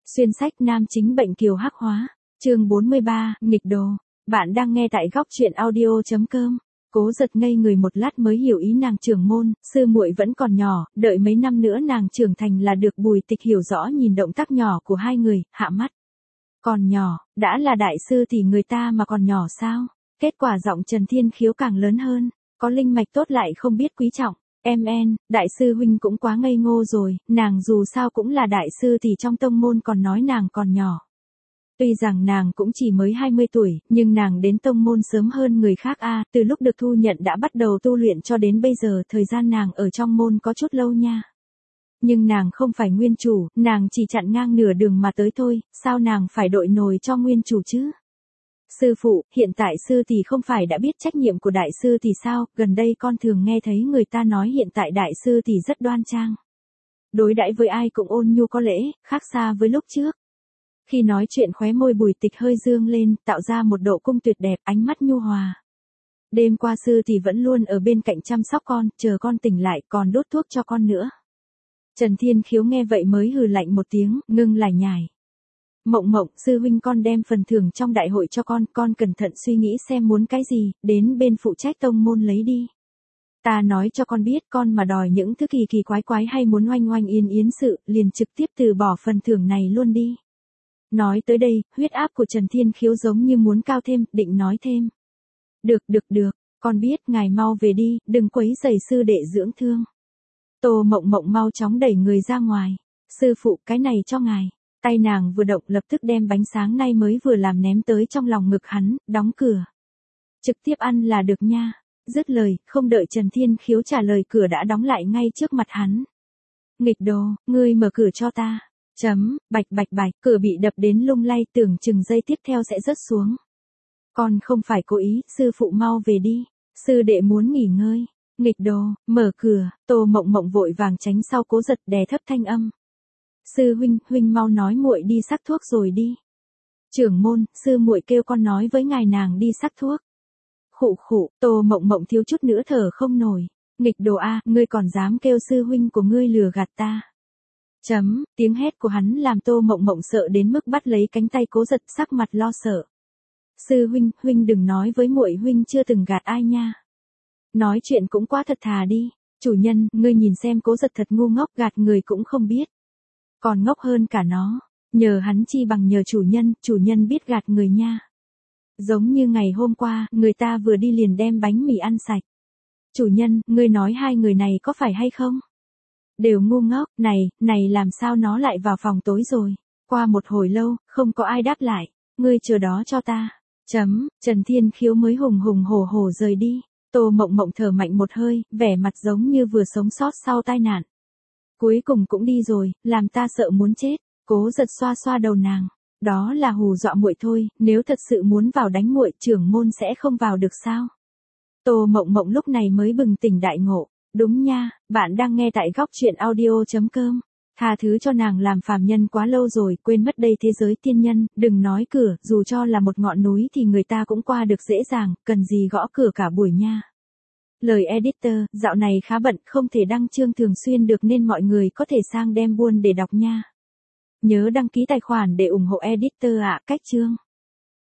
Xuyên sách nam chính bệnh kiều hắc hóa. Chương 43, nghịch đồ. Bạn đang nghe tại góc truyện audio.com. Cố Giật ngây người một lát mới hiểu ý nàng trưởng môn, sư muội vẫn còn nhỏ, đợi mấy năm nữa nàng trưởng thành là được. Bùi Tịch hiểu rõ nhìn động tác nhỏ của hai người, hạ mắt. Còn nhỏ, đã là đại sư thì người ta mà còn nhỏ sao? Kết quả giọng Trần Thiên Khiếu càng lớn hơn, có linh mạch tốt lại không biết quý trọng. Đại sư huynh cũng quá ngây ngô rồi, nàng dù sao cũng là đại sư thì trong tông môn còn nói nàng còn nhỏ. Tuy rằng nàng cũng chỉ mới 20 tuổi, nhưng nàng đến tông môn sớm hơn người khác từ lúc được thu nhận đã bắt đầu tu luyện cho đến bây giờ, thời gian nàng ở trong môn có chút lâu nha. Nhưng nàng không phải nguyên chủ, nàng chỉ chặn ngang nửa đường mà tới thôi, sao nàng phải đội nồi cho nguyên chủ chứ? Sư phụ, hiện tại sư thì không phải đã biết trách nhiệm của đại sư thì sao, gần đây con thường nghe thấy người ta nói hiện tại đại sư thì rất đoan trang. Đối đãi với ai cũng ôn nhu có lễ, khác xa với lúc trước. Khi nói chuyện khóe môi Bùi Tịch hơi dương lên, tạo ra một độ cung tuyệt đẹp, ánh mắt nhu hòa. Đêm qua sư thì vẫn luôn ở bên cạnh chăm sóc con, chờ con tỉnh lại còn đốt thuốc cho con nữa. Trần Thiên Khiếu nghe vậy mới hừ lạnh một tiếng, ngưng lải nhải. Mộng Mộng, sư huynh con đem phần thưởng trong đại hội cho con cẩn thận suy nghĩ xem muốn cái gì, đến bên phụ trách tông môn lấy đi. Ta nói cho con biết, con mà đòi những thứ kỳ kỳ quái quái hay muốn oanh oanh yên yến sự, liền trực tiếp từ bỏ phần thưởng này luôn đi. Nói tới đây, huyết áp của Trần Thiên Khiếu giống như muốn cao thêm, định nói thêm. Được, con biết, ngài mau về đi, đừng quấy rầy sư đệ dưỡng thương. Tô Mộng Mộng mau chóng đẩy người ra ngoài. Sư phụ, cái này cho ngài. Tay nàng vừa động lập tức đem bánh sáng nay mới vừa làm ném tới trong lòng ngực hắn, đóng cửa. Trực tiếp ăn là được nha. Dứt lời, không đợi Trần Thiên Khiếu trả lời cửa đã đóng lại ngay trước mặt hắn. Nghịch đồ, ngươi mở cửa cho ta. Bạch, cửa bị đập đến lung lay, tưởng chừng giây tiếp theo sẽ rớt xuống. Con không phải cố ý, sư phụ mau về đi. Sư đệ muốn nghỉ ngơi. Nghịch đồ, mở cửa. Tô Mộng Mộng vội vàng tránh sau Cố Giật, đè thấp thanh âm. Sư huynh mau nói muội đi sắc thuốc rồi đi. Trưởng môn, sư muội kêu con nói với ngài nàng đi sắc thuốc. Khụ, Tô Mộng Mộng thiếu chút nữa thở không nổi. Nghịch đồ ngươi còn dám kêu sư huynh của ngươi lừa gạt ta. Tiếng hét của hắn làm Tô Mộng Mộng sợ đến mức bắt lấy cánh tay Cố Giật, sắc mặt lo sợ. Sư huynh đừng nói với muội huynh chưa từng gạt ai nha. Nói chuyện cũng quá thật thà đi. Chủ nhân, ngươi nhìn xem Cố Giật thật ngu ngốc, gạt người cũng không biết. Còn ngốc hơn cả nó, nhờ hắn chi bằng nhờ chủ nhân biết gạt người nha. Giống như ngày hôm qua, người ta vừa đi liền đem bánh mì ăn sạch. Chủ nhân, ngươi nói hai người này có phải hay không? Đều ngu ngốc, này làm sao nó lại vào phòng tối rồi? Qua một hồi lâu, không có ai đáp lại, ngươi chờ đó cho ta. Trần Thiên Khiếu mới hùng hổ rời đi. Tô Mộng Mộng thở mạnh một hơi, vẻ mặt giống như vừa sống sót sau tai nạn. Cuối cùng cũng đi rồi, làm ta sợ muốn chết. Cố Giật xoa đầu nàng. Đó là hù dọa muội thôi, nếu thật sự muốn vào đánh muội, trưởng môn sẽ không vào được sao? Tô Mộng Mộng lúc này mới bừng tỉnh đại ngộ. Đúng nha, bạn đang nghe tại góc truyện audio.com. Tha thứ cho nàng làm phàm nhân quá lâu rồi, quên mất đây thế giới tiên nhân, đừng nói cửa, dù cho là một ngọn núi thì người ta cũng qua được dễ dàng, cần gì gõ cửa cả buổi nha. Lời editor, dạo này khá bận, không thể đăng chương thường xuyên được nên mọi người có thể sang đem buôn để đọc nha. Nhớ đăng ký tài khoản để ủng hộ editor cách chương.